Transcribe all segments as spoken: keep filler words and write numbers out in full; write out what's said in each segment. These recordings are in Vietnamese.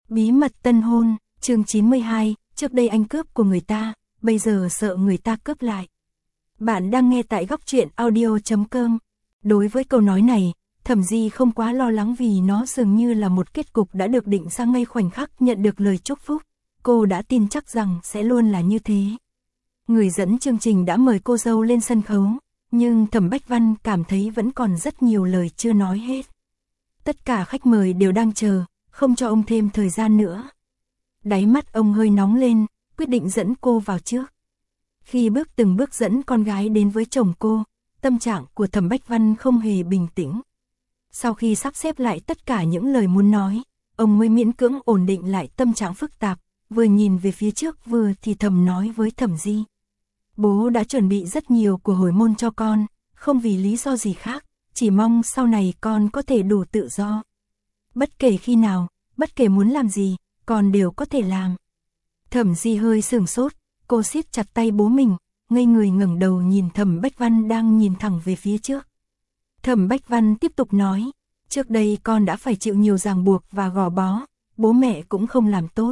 Bí mật tân hôn, chương chín mươi hai, trước đây anh cướp của người ta, bây giờ sợ người ta cướp lại. Bạn đang nghe tại góc truyện audio chấm com. Đối với câu nói này, Thẩm Di không quá lo lắng vì nó dường như là một kết cục đã được định ra ngay khoảnh khắc nhận được lời chúc phúc. Cô đã tin chắc rằng sẽ luôn là như thế. Người dẫn chương trình đã mời cô dâu lên sân khấu, nhưng Thẩm Bách Văn cảm thấy vẫn còn rất nhiều lời chưa nói hết. Tất cả khách mời đều đang chờ, không cho ông thêm thời gian nữa. Đáy mắt ông hơi nóng lên, quyết định dẫn cô vào trước. Khi bước từng bước dẫn con gái đến với chồng cô, tâm trạng của Thẩm Bách Văn không hề bình tĩnh. Sau khi sắp xếp lại tất cả những lời muốn nói, ông mới miễn cưỡng ổn định lại tâm trạng phức tạp, vừa nhìn về phía trước vừa thì thầm nói với Thẩm Di. Bố đã chuẩn bị rất nhiều của hồi môn cho con, không vì lý do gì khác, chỉ mong sau này con có thể đủ tự do. Bất kể khi nào, bất kể muốn làm gì, con đều có thể làm. Thẩm Di hơi sửng sốt, cô siết chặt tay bố mình, ngây người ngẩng đầu nhìn Thẩm Bách Văn đang nhìn thẳng về phía trước. Thẩm Bách Văn tiếp tục nói, trước đây con đã phải chịu nhiều ràng buộc và gò bó, bố mẹ cũng không làm tốt.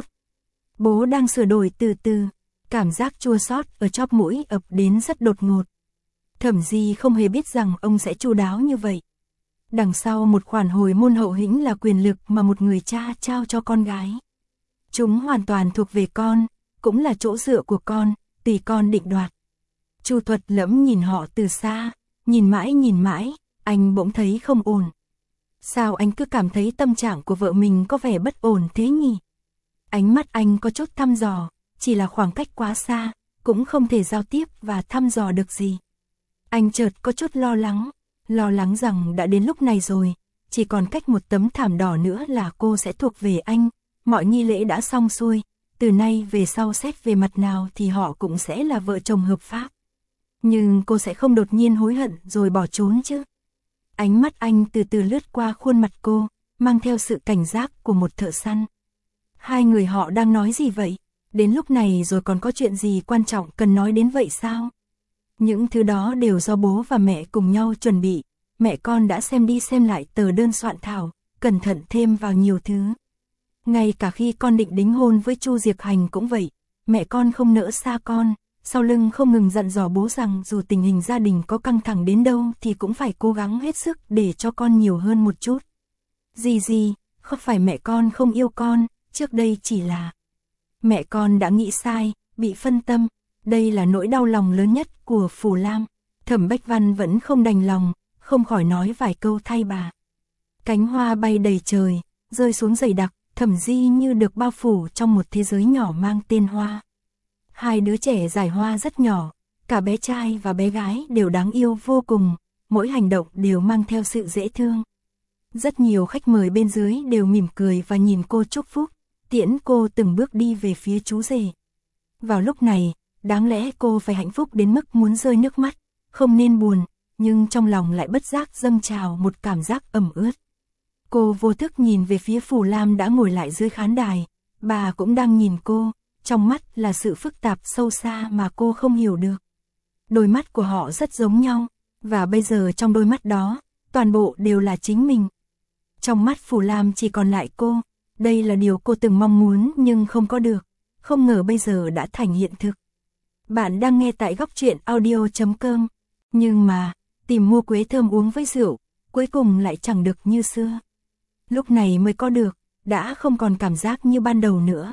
Bố đang sửa đổi từ từ, cảm giác chua xót ở chóp mũi ập đến rất đột ngột. Thẩm Di không hề biết rằng ông sẽ chu đáo như vậy. Đằng sau một khoản hồi môn hậu hĩnh là quyền lực mà một người cha trao cho con gái. Chúng hoàn toàn thuộc về con, cũng là chỗ dựa của con, tùy con định đoạt. Chu Thuật Lẫm nhìn họ từ xa, nhìn mãi nhìn mãi, anh bỗng thấy không ổn. Sao anh cứ cảm thấy tâm trạng của vợ mình có vẻ bất ổn thế nhỉ? Ánh mắt anh có chút thăm dò, chỉ là khoảng cách quá xa, cũng không thể giao tiếp và thăm dò được gì. Anh chợt có chút lo lắng, lo lắng rằng đã đến lúc này rồi, chỉ còn cách một tấm thảm đỏ nữa là cô sẽ thuộc về anh, mọi nghi lễ đã xong xuôi, từ nay về sau xét về mặt nào thì họ cũng sẽ là vợ chồng hợp pháp. Nhưng cô sẽ không đột nhiên hối hận rồi bỏ trốn chứ? Ánh mắt anh từ từ lướt qua khuôn mặt cô, mang theo sự cảnh giác của một thợ săn. Hai người họ đang nói gì vậy? Đến lúc này rồi còn có chuyện gì quan trọng cần nói đến vậy sao? Những thứ đó đều do bố và mẹ cùng nhau chuẩn bị. Mẹ con đã xem đi xem lại tờ đơn soạn thảo, cẩn thận thêm vào nhiều thứ. Ngay cả khi con định đính hôn với Chu Diệc Hành cũng vậy, mẹ con không nỡ xa con, sau lưng không ngừng dặn dò bố rằng dù tình hình gia đình có căng thẳng đến đâu thì cũng phải cố gắng hết sức để cho con nhiều hơn một chút. Gì gì, không phải mẹ con không yêu con, trước đây chỉ là mẹ con đã nghĩ sai, bị phân tâm, đây là nỗi đau lòng lớn nhất của Phù Lam. Thẩm Bách Văn vẫn không đành lòng, không khỏi nói vài câu thay bà. Cánh hoa bay đầy trời, rơi xuống dày đặc, Thẩm Di như được bao phủ trong một thế giới nhỏ mang tên Hoa. Hai đứa trẻ giải hoa rất nhỏ, cả bé trai và bé gái đều đáng yêu vô cùng, mỗi hành động đều mang theo sự dễ thương. Rất nhiều khách mời bên dưới đều mỉm cười và nhìn cô chúc phúc, tiễn cô từng bước đi về phía chú rể. Vào lúc này, đáng lẽ cô phải hạnh phúc đến mức muốn rơi nước mắt, không nên buồn, nhưng trong lòng lại bất giác dâng trào một cảm giác ẩm ướt. Cô vô thức nhìn về phía Phù Lam đã ngồi lại dưới khán đài, bà cũng đang nhìn cô, trong mắt là sự phức tạp sâu xa mà cô không hiểu được. Đôi mắt của họ rất giống nhau, và bây giờ trong đôi mắt đó, toàn bộ đều là chính mình. Trong mắt Phù Lam chỉ còn lại cô, đây là điều cô từng mong muốn nhưng không có được, không ngờ bây giờ đã thành hiện thực. Bạn đang nghe tại góc truyện audio chấm com, nhưng mà, tìm mua quế thơm uống với rượu, cuối cùng lại chẳng được như xưa. Lúc này mới có được, đã không còn cảm giác như ban đầu nữa.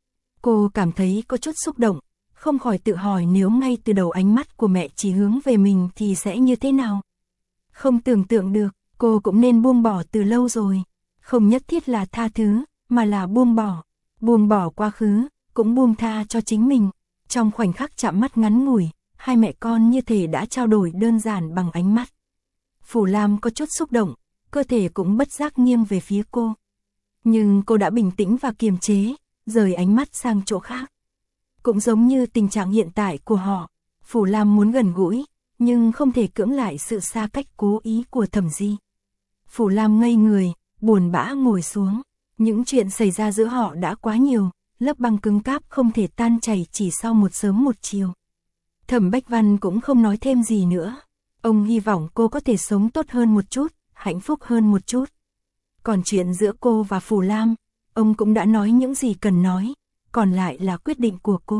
Cô cảm thấy có chút xúc động, không khỏi tự hỏi nếu ngay từ đầu ánh mắt của mẹ chỉ hướng về mình thì sẽ như thế nào. Không tưởng tượng được, cô cũng nên buông bỏ từ lâu rồi. Không nhất thiết là tha thứ, mà là buông bỏ. Buông bỏ quá khứ, cũng buông tha cho chính mình. Trong khoảnh khắc chạm mắt ngắn ngủi, hai mẹ con như thể đã trao đổi đơn giản bằng ánh mắt. Phù Lam có chút xúc động, cơ thể cũng bất giác nghiêng về phía cô. Nhưng cô đã bình tĩnh và kiềm chế, rời ánh mắt sang chỗ khác. Cũng giống như tình trạng hiện tại của họ, Phù Lam muốn gần gũi, nhưng không thể cưỡng lại sự xa cách cố ý của Thẩm Di. Phù Lam ngây người, buồn bã ngồi xuống. Những chuyện xảy ra giữa họ đã quá nhiều, lớp băng cứng cáp không thể tan chảy chỉ sau một sớm một chiều. Thẩm Bách Văn cũng không nói thêm gì nữa. Ông hy vọng cô có thể sống tốt hơn một chút, hạnh phúc hơn một chút. Còn chuyện giữa cô và Phù Lam, ông cũng đã nói những gì cần nói, còn lại là quyết định của cô.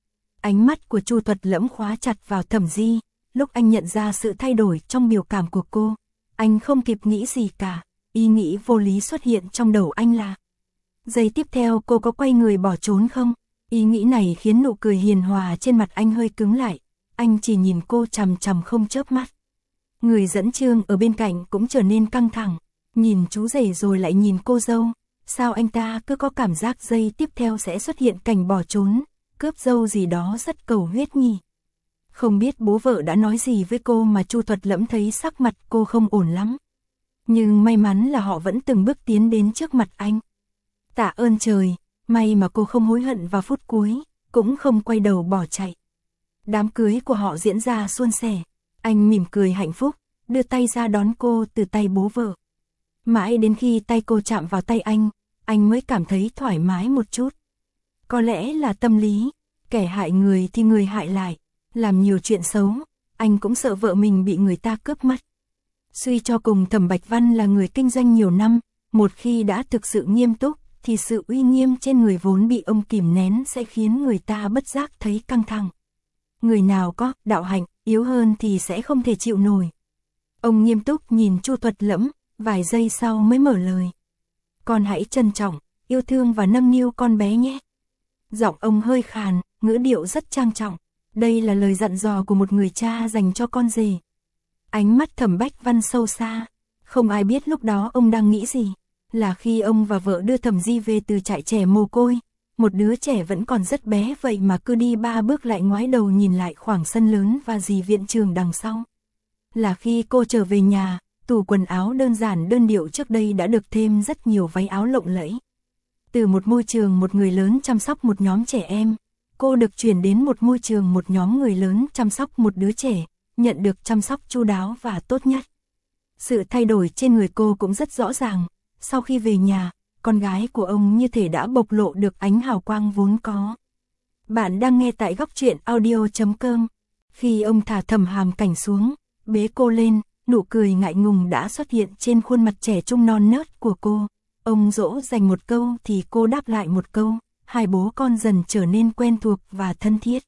Ánh mắt của Chu Thuật Lẫm khóa chặt vào Thẩm Di, lúc anh nhận ra sự thay đổi trong biểu cảm của cô, anh không kịp nghĩ gì cả, ý nghĩ vô lý xuất hiện trong đầu anh là: giây tiếp theo cô có quay người bỏ trốn không? Ý nghĩ này khiến nụ cười hiền hòa trên mặt anh hơi cứng lại, anh chỉ nhìn cô chằm chằm không chớp mắt. Người dẫn chương ở bên cạnh cũng trở nên căng thẳng, nhìn chú rể rồi lại nhìn cô dâu, sao anh ta cứ có cảm giác giây tiếp theo sẽ xuất hiện cảnh bỏ trốn, cướp dâu gì đó rất cầu huyết nhỉ. Không biết bố vợ đã nói gì với cô mà Chu Thuật Lẫm thấy sắc mặt cô không ổn lắm. Nhưng may mắn là họ vẫn từng bước tiến đến trước mặt anh. Tạ ơn trời, may mà cô không hối hận vào phút cuối, cũng không quay đầu bỏ chạy. Đám cưới của họ diễn ra suôn sẻ, anh mỉm cười hạnh phúc, đưa tay ra đón cô từ tay bố vợ. Mãi đến khi tay cô chạm vào tay anh, anh mới cảm thấy thoải mái một chút. Có lẽ là tâm lý, kẻ hại người thì người hại lại, làm nhiều chuyện xấu, anh cũng sợ vợ mình bị người ta cướp mất. Suy cho cùng Thẩm Bạch Văn là người kinh doanh nhiều năm, một khi đã thực sự nghiêm túc, thì sự uy nghiêm trên người vốn bị ông kìm nén sẽ khiến người ta bất giác thấy căng thẳng. Người nào có đạo hạnh yếu hơn thì sẽ không thể chịu nổi. Ông nghiêm túc nhìn Chu Thuật Lẫm, vài giây sau mới mở lời. Con hãy trân trọng, yêu thương và nâng niu con bé nhé. Giọng ông hơi khàn, ngữ điệu rất trang trọng. Đây là lời dặn dò của một người cha dành cho con rể. Ánh mắt Thẩm Bách Văn sâu xa, không ai biết lúc đó ông đang nghĩ gì. Là khi ông và vợ đưa Thẩm Di về từ trại trẻ mồ côi, một đứa trẻ vẫn còn rất bé vậy mà cứ đi ba bước lại ngoái đầu nhìn lại khoảng sân lớn và dì viện trường đằng sau. Là khi cô trở về nhà, tủ quần áo đơn giản đơn điệu trước đây đã được thêm rất nhiều váy áo lộng lẫy. Từ một môi trường một người lớn chăm sóc một nhóm trẻ em, cô được chuyển đến một môi trường một nhóm người lớn chăm sóc một đứa trẻ, nhận được chăm sóc chu đáo và tốt nhất. Sự thay đổi trên người cô cũng rất rõ ràng, sau khi về nhà, con gái của ông như thể đã bộc lộ được ánh hào quang vốn có. Bạn đang nghe tại góc truyện audio chấm com. Khi ông thả Thẩm Hàm Cảnh xuống, bế cô lên, nụ cười ngại ngùng đã xuất hiện trên khuôn mặt trẻ trung non nớt của cô. Ông dỗ dành một câu thì cô đáp lại một câu, hai bố con dần trở nên quen thuộc và thân thiết.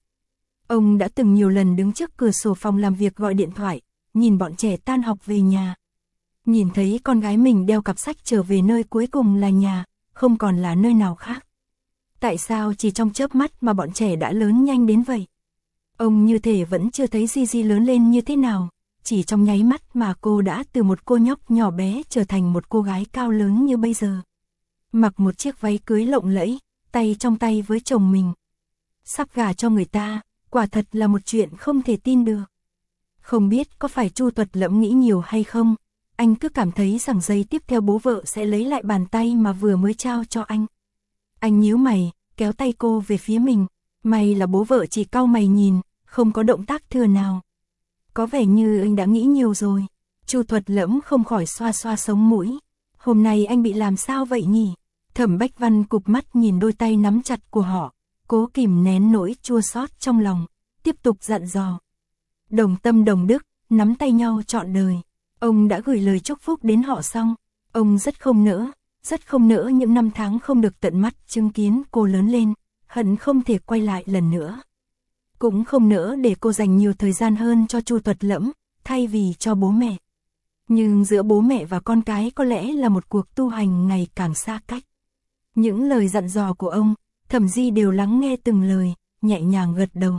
Ông đã từng nhiều lần đứng trước cửa sổ phòng làm việc gọi điện thoại, nhìn bọn trẻ tan học về nhà. Nhìn thấy con gái mình đeo cặp sách trở về nơi cuối cùng là nhà, không còn là nơi nào khác. Tại sao chỉ trong chớp mắt mà bọn trẻ đã lớn nhanh đến vậy? Ông như thể vẫn chưa thấy Gigi lớn lên như thế nào, chỉ trong nháy mắt mà cô đã từ một cô nhóc nhỏ bé trở thành một cô gái cao lớn như bây giờ. Mặc một chiếc váy cưới lộng lẫy, tay trong tay với chồng mình. Sắp gả cho người ta, quả thật là một chuyện không thể tin được. Không biết có phải Chu Thuật Lẫm nghĩ nhiều hay không, anh cứ cảm thấy rằng giây tiếp theo bố vợ sẽ lấy lại bàn tay mà vừa mới trao cho anh. Anh nhíu mày, kéo tay cô về phía mình, may là bố vợ chỉ cau mày nhìn, không có động tác thừa nào. Có vẻ như anh đã nghĩ nhiều rồi. Chu Thuật Lẫm không khỏi xoa xoa sống mũi. Hôm nay anh bị làm sao vậy nhỉ? Thẩm Bách Văn cụp mắt nhìn đôi tay nắm chặt của họ, cố kìm nén nỗi chua xót trong lòng, tiếp tục dặn dò. Đồng tâm đồng đức, nắm tay nhau trọn đời. Ông đã gửi lời chúc phúc đến họ xong. Ông rất không nỡ, rất không nỡ những năm tháng không được tận mắt chứng kiến cô lớn lên, hận không thể quay lại lần nữa. Cũng không nỡ để cô dành nhiều thời gian hơn cho Chu Thuật Lẫm, thay vì cho bố mẹ. Nhưng giữa bố mẹ và con cái có lẽ là một cuộc tu hành ngày càng xa cách. Những lời dặn dò của ông, Thẩm Di đều lắng nghe từng lời, nhẹ nhàng gật đầu.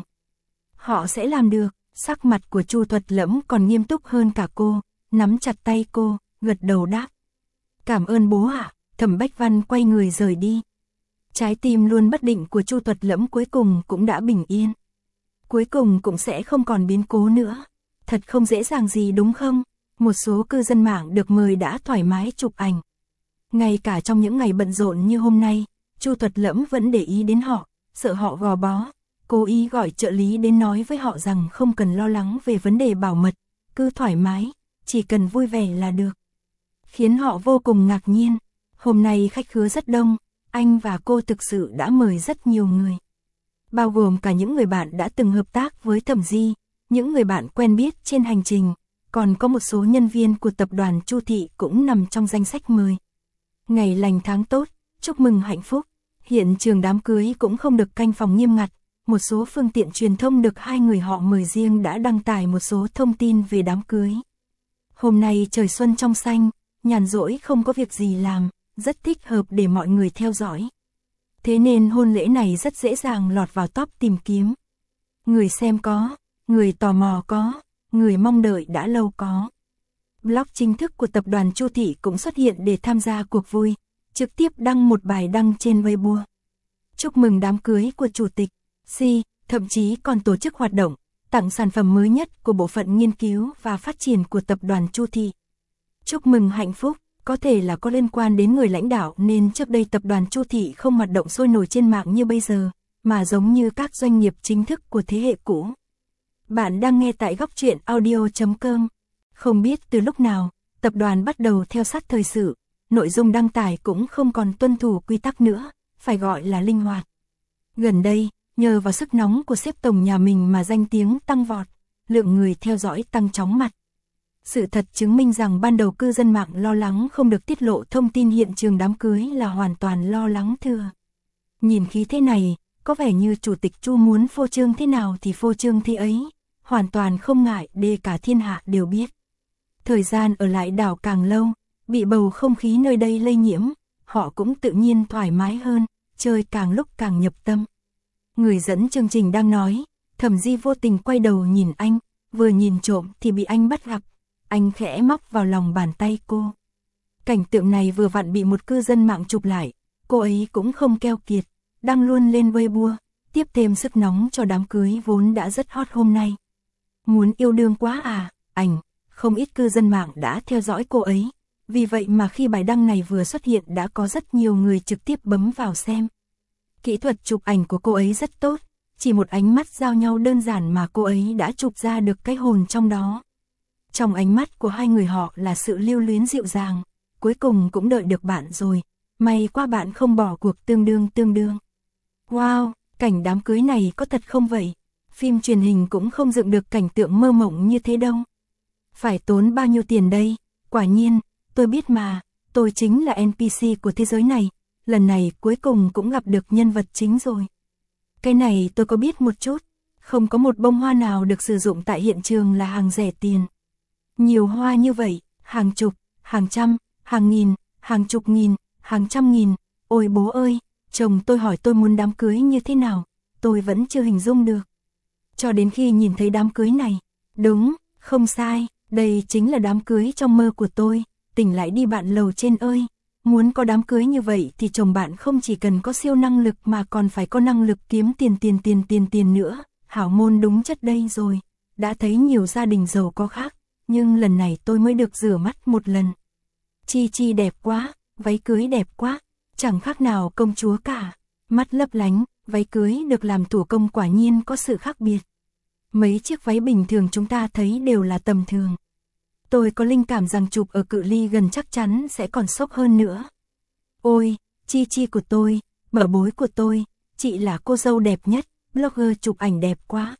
Họ sẽ làm được. Sắc mặt của Chu Thuật Lẫm còn nghiêm túc hơn cả cô, nắm chặt tay cô, gật đầu đáp. Cảm ơn bố ạ. Thẩm Bách Văn quay người rời đi. Trái tim luôn bất định của Chu Thuật Lẫm cuối cùng cũng đã bình yên. Cuối cùng cũng sẽ không còn biến cố nữa. Thật không dễ dàng gì đúng không? Một số cư dân mạng được mời đã thoải mái chụp ảnh. Ngay cả trong những ngày bận rộn như hôm nay, Chu Thuật Lẫm vẫn để ý đến họ, sợ họ gò bó. Cố ý gọi trợ lý đến nói với họ rằng không cần lo lắng về vấn đề bảo mật, cứ thoải mái, chỉ cần vui vẻ là được. Khiến họ vô cùng ngạc nhiên. Hôm nay khách khứa rất đông, anh và cô thực sự đã mời rất nhiều người. Bao gồm cả những người bạn đã từng hợp tác với Thẩm Di, những người bạn quen biết trên hành trình, còn có một số nhân viên của tập đoàn Chu Thị cũng nằm trong danh sách mời. Ngày lành tháng tốt, chúc mừng hạnh phúc. Hiện trường đám cưới cũng không được canh phòng nghiêm ngặt, một số phương tiện truyền thông được hai người họ mời riêng đã đăng tải một số thông tin về đám cưới. Hôm nay trời xuân trong xanh, nhàn rỗi không có việc gì làm, rất thích hợp để mọi người theo dõi. Thế nên hôn lễ này rất dễ dàng lọt vào top tìm kiếm. Người xem có, người tò mò có, người mong đợi đã lâu có. Blog chính thức của tập đoàn Chu Thị cũng xuất hiện để tham gia cuộc vui, trực tiếp đăng một bài đăng trên Weibo. Chúc mừng đám cưới của Chủ tịch, Si, thậm chí còn tổ chức hoạt động, tặng sản phẩm mới nhất của bộ phận nghiên cứu và phát triển của tập đoàn Chu Thị. Chúc mừng hạnh phúc, có thể là có liên quan đến người lãnh đạo nên trước đây tập đoàn Chu Thị không hoạt động sôi nổi trên mạng như bây giờ, mà giống như các doanh nghiệp chính thức của thế hệ cũ. Bạn đang nghe tại góc truyện audio chấm com. Không biết từ lúc nào, tập đoàn bắt đầu theo sát thời sự, nội dung đăng tải cũng không còn tuân thủ quy tắc nữa, phải gọi là linh hoạt. Gần đây, nhờ vào sức nóng của sếp tổng nhà mình mà danh tiếng tăng vọt, lượng người theo dõi tăng chóng mặt. Sự thật chứng minh rằng ban đầu cư dân mạng lo lắng không được tiết lộ thông tin hiện trường đám cưới là hoàn toàn lo lắng thừa. Nhìn khí thế này, có vẻ như Chủ tịch Chu muốn phô trương thế nào thì phô trương thế ấy, hoàn toàn không ngại để cả thiên hạ đều biết. Thời gian ở lại đảo càng lâu, bị bầu không khí nơi đây lây nhiễm, họ cũng tự nhiên thoải mái hơn, chơi càng lúc càng nhập tâm. Người dẫn chương trình đang nói, Thẩm Di vô tình quay đầu nhìn anh, vừa nhìn trộm thì bị anh bắt gặp, anh khẽ móc vào lòng bàn tay cô. Cảnh tượng này vừa vặn bị một cư dân mạng chụp lại, cô ấy cũng không keo kiệt, đăng luôn lên Weibo, tiếp thêm sức nóng cho đám cưới vốn đã rất hot hôm nay. Muốn yêu đương quá à, ảnh, không ít cư dân mạng đã theo dõi cô ấy, vì vậy mà khi bài đăng này vừa xuất hiện đã có rất nhiều người trực tiếp bấm vào xem. Kỹ thuật chụp ảnh của cô ấy rất tốt, chỉ một ánh mắt giao nhau đơn giản mà cô ấy đã chụp ra được cái hồn trong đó. Trong ánh mắt của hai người họ là sự lưu luyến dịu dàng, cuối cùng cũng đợi được bạn rồi, may quá bạn không bỏ cuộc tương đương tương đương. Wow, cảnh đám cưới này có thật không vậy? Phim truyền hình cũng không dựng được cảnh tượng mơ mộng như thế đâu. Phải tốn bao nhiêu tiền đây? Quả nhiên, tôi biết mà, tôi chính là en pê xê của thế giới này, lần này cuối cùng cũng gặp được nhân vật chính rồi. Cái này tôi có biết một chút, không có một bông hoa nào được sử dụng tại hiện trường là hàng rẻ tiền. Nhiều hoa như vậy, hàng chục, hàng trăm, hàng nghìn, hàng chục nghìn, hàng trăm nghìn, ôi bố ơi, chồng tôi hỏi tôi muốn đám cưới như thế nào, tôi vẫn chưa hình dung được. Cho đến khi nhìn thấy đám cưới này, đúng, không sai, đây chính là đám cưới trong mơ của tôi, tỉnh lại đi bạn lầu trên ơi. Muốn có đám cưới như vậy thì chồng bạn không chỉ cần có siêu năng lực mà còn phải có năng lực kiếm tiền tiền tiền tiền tiền nữa, hảo môn đúng chất đây rồi, đã thấy nhiều gia đình giàu có khác, nhưng lần này tôi mới được rửa mắt một lần. Chi Chi đẹp quá, váy cưới đẹp quá, chẳng khác nào công chúa cả, mắt lấp lánh, váy cưới được làm thủ công quả nhiên có sự khác biệt. Mấy chiếc váy bình thường chúng ta thấy đều là tầm thường. Tôi có linh cảm rằng chụp ở cự ly gần chắc chắn sẽ còn sốc hơn nữa. Ôi, Chi Chi của tôi, bảo bối của tôi, chị là cô dâu đẹp nhất, blogger chụp ảnh đẹp quá.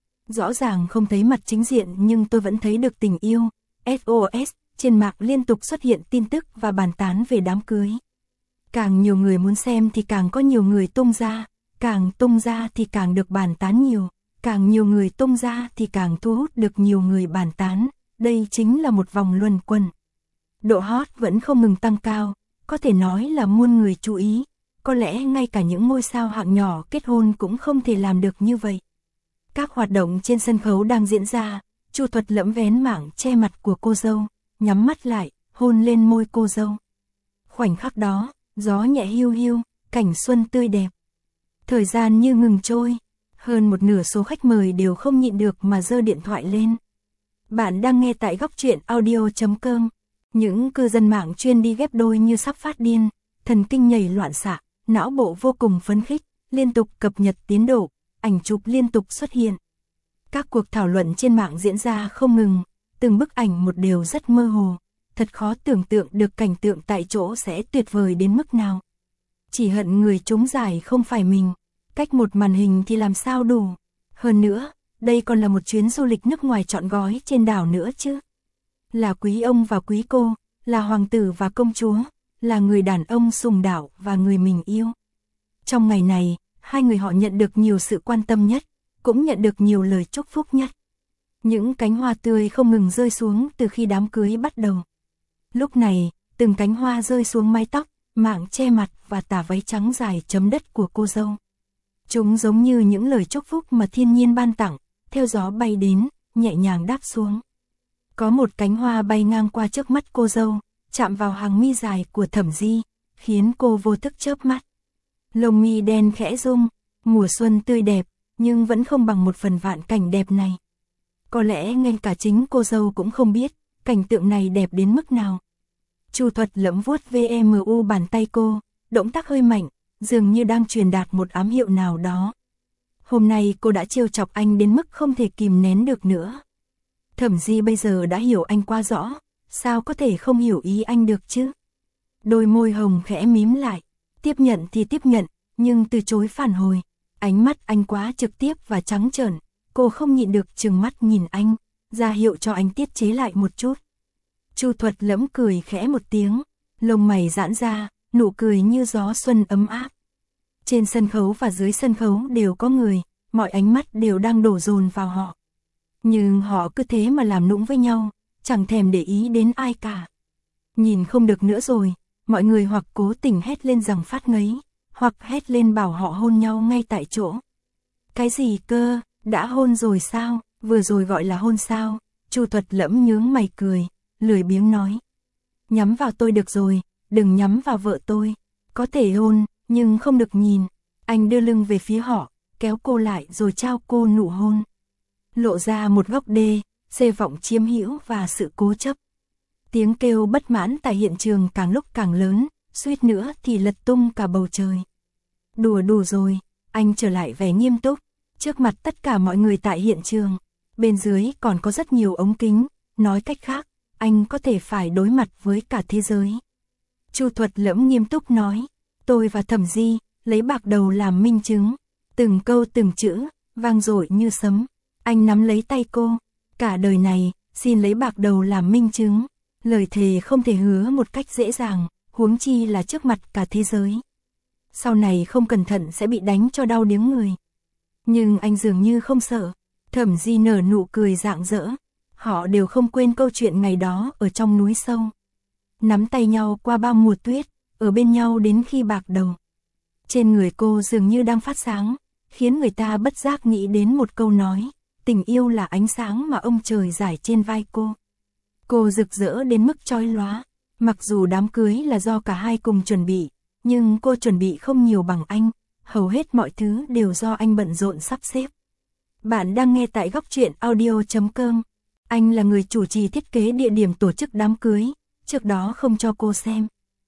Rõ ràng không thấy mặt chính diện nhưng tôi vẫn thấy được tình yêu. ét ô ét, trên mạng liên tục xuất hiện tin tức và bàn tán về đám cưới. Càng nhiều người muốn xem thì càng có nhiều người tung ra, càng tung ra thì càng được bàn tán nhiều, càng nhiều người tung ra thì càng thu hút được nhiều người bàn tán. Đây chính là một vòng luẩn quẩn. Độ hot vẫn không ngừng tăng cao, có thể nói là muôn người chú ý. Có lẽ ngay cả những ngôi sao hạng nhỏ kết hôn cũng không thể làm được như vậy. Các hoạt động trên sân khấu đang diễn ra, Chu Thuật lẫm vén mảng che mặt của cô dâu, nhắm mắt lại, hôn lên môi cô dâu. Khoảnh khắc đó, gió nhẹ hiu hiu, cảnh xuân tươi đẹp. Thời gian như ngừng trôi, hơn một nửa số khách mời đều không nhịn được mà giơ điện thoại lên. Bạn đang nghe tại góc truyện audio chấm com. Những cư dân mạng chuyên đi ghép đôi như sắp phát điên, thần kinh nhảy loạn xạ, não bộ vô cùng phấn khích, liên tục cập nhật tiến độ, ảnh chụp liên tục xuất hiện. Các cuộc thảo luận trên mạng diễn ra không ngừng, từng bức ảnh một đều rất mơ hồ, thật khó tưởng tượng được cảnh tượng tại chỗ sẽ tuyệt vời đến mức nào. Chỉ hận người trúng giải không phải mình, cách một màn hình thì làm sao đủ. Hơn nữa, đây còn là một chuyến du lịch nước ngoài trọn gói trên đảo nữa chứ. Là quý ông và quý cô, là hoàng tử và công chúa, là người đàn ông sùng đạo và người mình yêu. Trong ngày này, hai người họ nhận được nhiều sự quan tâm nhất, cũng nhận được nhiều lời chúc phúc nhất. Những cánh hoa tươi không ngừng rơi xuống từ khi đám cưới bắt đầu. Lúc này, từng cánh hoa rơi xuống mái tóc, mạng che mặt và tà váy trắng dài chấm đất của cô dâu. Chúng giống như những lời chúc phúc mà thiên nhiên ban tặng, theo gió bay đến, nhẹ nhàng đáp xuống. Có một cánh hoa bay ngang qua trước mắt cô dâu, chạm vào hàng mi dài của Thẩm Di, khiến cô vô thức chớp mắt. Lông mi đen khẽ rung, mùa xuân tươi đẹp, nhưng vẫn không bằng một phần vạn cảnh đẹp này. Có lẽ ngay cả chính cô dâu cũng không biết, cảnh tượng này đẹp đến mức nào. Chu Thuật lẫm vuốt ve mu bàn tay cô, động tác hơi mạnh, dường như đang truyền đạt một ám hiệu nào đó. Hôm nay cô đã trêu chọc anh đến mức không thể kìm nén được nữa. Thẩm Di bây giờ đã hiểu anh quá rõ, sao có thể không hiểu ý anh được chứ? Đôi môi hồng khẽ mím lại, tiếp nhận thì tiếp nhận, nhưng từ chối phản hồi. Ánh mắt anh quá trực tiếp và trắng trợn, cô không nhịn được trừng mắt nhìn anh, ra hiệu cho anh tiết chế lại một chút. Chu Thuật lẫm cười khẽ một tiếng, lông mày giãn ra, nụ cười như gió xuân ấm áp. Trên sân khấu và dưới sân khấu đều có người, mọi ánh mắt đều đang đổ dồn vào họ. Nhưng họ cứ thế mà làm nũng với nhau, chẳng thèm để ý đến ai cả. Nhìn không được nữa rồi, mọi người hoặc cố tình hét lên rằng phát ngấy, hoặc hét lên bảo họ hôn nhau ngay tại chỗ. Cái gì cơ, đã hôn rồi sao, vừa rồi gọi là hôn sao? Chu Thuật lẫm nhướng mày cười, lười biếng nói. Nhắm vào tôi được rồi, đừng nhắm vào vợ tôi. Có thể hôn, nhưng không được nhìn. Anh đưa lưng về phía họ, kéo cô lại rồi trao cô nụ hôn. Lộ ra một góc đê, xê vọng chiếm hữu và sự cố chấp. Tiếng kêu bất mãn tại hiện trường càng lúc càng lớn, suýt nữa thì lật tung cả bầu trời. Đùa đủ rồi, anh trở lại vẻ nghiêm túc, trước mặt tất cả mọi người tại hiện trường. Bên dưới còn có rất nhiều ống kính, nói cách khác, anh có thể phải đối mặt với cả thế giới. Chu Thuật lẫm nghiêm túc nói, tôi và Thẩm Di lấy bạc đầu làm minh chứng. Từng câu từng chữ, vang dội như sấm. Anh nắm lấy tay cô, cả đời này, xin lấy bạc đầu làm minh chứng. Lời thề không thể hứa một cách dễ dàng, huống chi là trước mặt cả thế giới. Sau này không cẩn thận sẽ bị đánh cho đau điếng người. Nhưng anh dường như không sợ. Thẩm Di nở nụ cười rạng rỡ. Họ đều không quên câu chuyện ngày đó ở trong núi sâu. Nắm tay nhau qua bao mùa tuyết, ở bên nhau đến khi bạc đầu. Trên người cô dường như đang phát sáng, khiến người ta bất giác nghĩ đến một câu nói. Tình yêu là ánh sáng mà ông trời rải trên vai cô. Cô rực rỡ đến mức chói lóa. Mặc dù đám cưới là do cả hai cùng chuẩn bị, nhưng cô chuẩn bị không nhiều bằng anh. Hầu hết mọi thứ đều do anh bận rộn sắp xếp. Bạn đang nghe tại góc truyện audio chấm com. Anh là người chủ trì thiết kế địa điểm tổ chức đám cưới, trước đó không cho cô xem.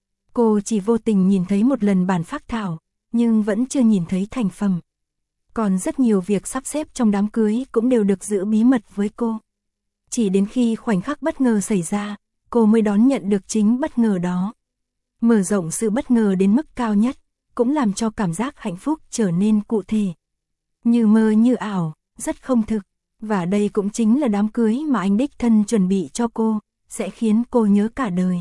Cô chỉ vô tình nhìn thấy một lần bản phác thảo, nhưng vẫn chưa nhìn thấy thành phẩm. Còn rất nhiều việc sắp xếp trong đám cưới cũng đều được giữ bí mật với cô. Chỉ đến khi khoảnh khắc bất ngờ xảy ra, cô mới đón nhận được chính bất ngờ đó. Mở rộng sự bất ngờ đến mức cao nhất, cũng làm cho cảm giác hạnh phúc trở nên cụ thể. Như mơ như ảo, rất không thực. Và đây cũng chính là đám cưới mà anh đích thân chuẩn bị cho cô, sẽ khiến cô nhớ cả đời.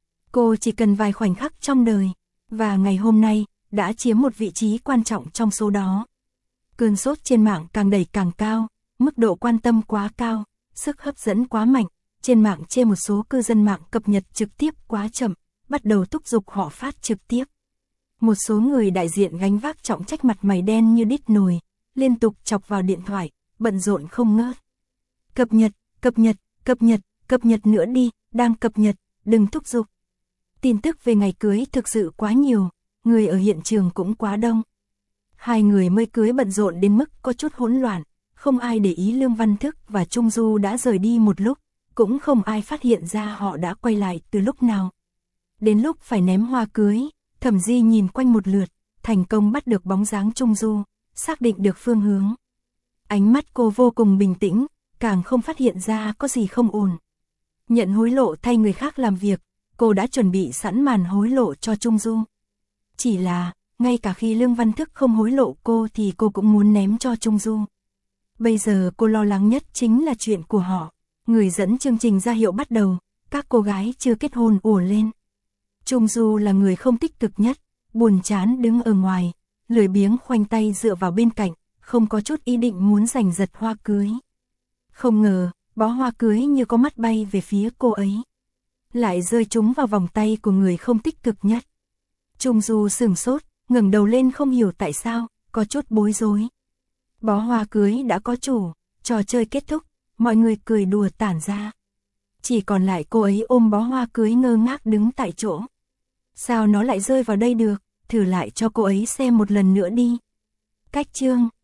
Cô chỉ cần vài khoảnh khắc trong đời, và ngày hôm nay, đã chiếm một vị trí quan trọng trong số đó. Cơn sốt trên mạng càng đẩy càng cao, mức độ quan tâm quá cao, sức hấp dẫn quá mạnh, trên mạng chê một số cư dân mạng cập nhật trực tiếp quá chậm, bắt đầu thúc giục họ phát trực tiếp. Một số người đại diện gánh vác trọng trách mặt mày đen như đít nồi, liên tục chọc vào điện thoại, bận rộn không ngớt. Cập nhật, cập nhật, cập nhật, cập nhật nữa đi, đang cập nhật, đừng thúc giục. Tin tức về ngày cưới thực sự quá nhiều, người ở hiện trường cũng quá đông. Hai người mới cưới bận rộn đến mức có chút hỗn loạn, không ai để ý Lương Văn Thức và Trung Du đã rời đi một lúc, cũng không ai phát hiện ra họ đã quay lại từ lúc nào. Đến lúc phải ném hoa cưới, Thẩm Di nhìn quanh một lượt, thành công bắt được bóng dáng Trung Du, xác định được phương hướng. Ánh mắt cô vô cùng bình tĩnh, càng không phát hiện ra có gì không ổn. Nhận hối lộ thay người khác làm việc, cô đã chuẩn bị sẵn màn hối lộ cho Trung Du. Chỉ là, ngay cả khi Lương Văn Thức không hối lộ cô thì cô cũng muốn ném cho Trung Du. Bây giờ cô lo lắng nhất chính là chuyện của họ. Người dẫn chương trình ra hiệu bắt đầu, các cô gái chưa kết hôn ùa lên. Trung Du là người không tích cực nhất, buồn chán đứng ở ngoài, lười biếng khoanh tay dựa vào bên cạnh, không có chút ý định muốn giành giật hoa cưới. Không ngờ, bó hoa cưới như có mắt bay về phía cô ấy. Lại rơi trúng vào vòng tay của người không tích cực nhất. Trung Du sửng sốt, ngẩng đầu lên không hiểu tại sao, có chút bối rối. Bó hoa cưới đã có chủ, trò chơi kết thúc, mọi người cười đùa tản ra. Chỉ còn lại cô ấy ôm bó hoa cưới ngơ ngác đứng tại chỗ. Sao nó lại rơi vào đây được, thử lại cho cô ấy xem một lần nữa đi. Cách chương